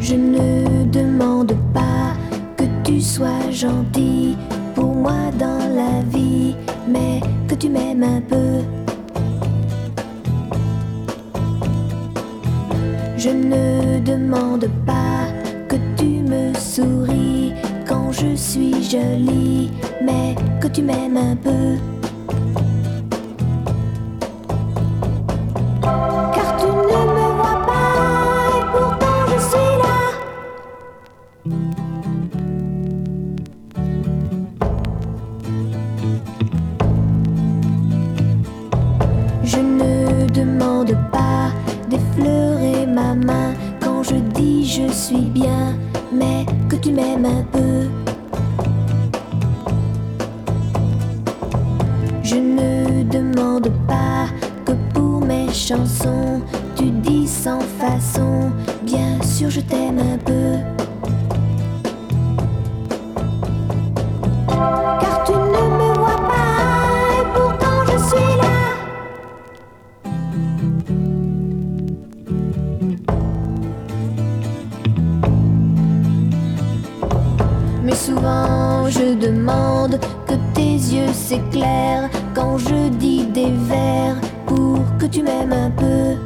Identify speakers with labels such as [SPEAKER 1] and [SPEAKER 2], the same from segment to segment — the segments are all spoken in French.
[SPEAKER 1] Je ne demande pas que tu sois gentil pour moi dans la vie, mais que tu m'aimes un peu. Je ne demande pas que tu me souris quand je suis jolie, mais que tu m'aimes un peu. Car tu ne me vois pas et pourtant je suis là. Je ne demande pas d'effleurer ma main quand je dis je suis bien, mais que tu m'aimes un peu. Je ne demande pas que pour mes chansons tu dis sans façon, bien sûr je t'aime un peu. Car tu ne me vois pas et pourtant je suis là. Mais souvent je demande que tes yeux s'éclairent quand je dis des vers pour que tu m'aimes un peu.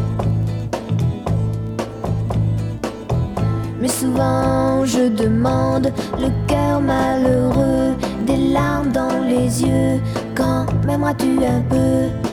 [SPEAKER 1] Mais souvent je demande le cœur malheureux, des larmes dans les yeux, quand m'aimeras-tu un peu?